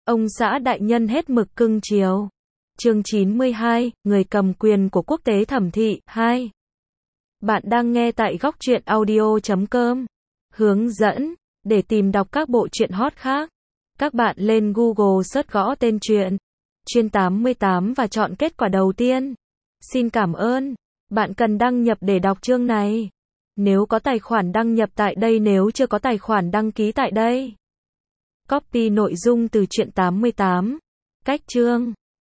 Ông xã đại nhân hết mực cưng chiều. Chương 92, người cầm quyền của quốc tế thẩm thị, 2. Bạn đang nghe tại góc truyện audio.com. Hướng dẫn, để tìm đọc các bộ truyện hot khác, các bạn lên Google search gõ tên truyện Chuyên 88 và chọn kết quả đầu tiên. Xin cảm ơn. Bạn cần đăng nhập để đọc chương này. Nếu có tài khoản đăng nhập tại đây, nếu chưa có tài khoản đăng ký tại đây. Copy nội dung từ truyện 88. Cách chương.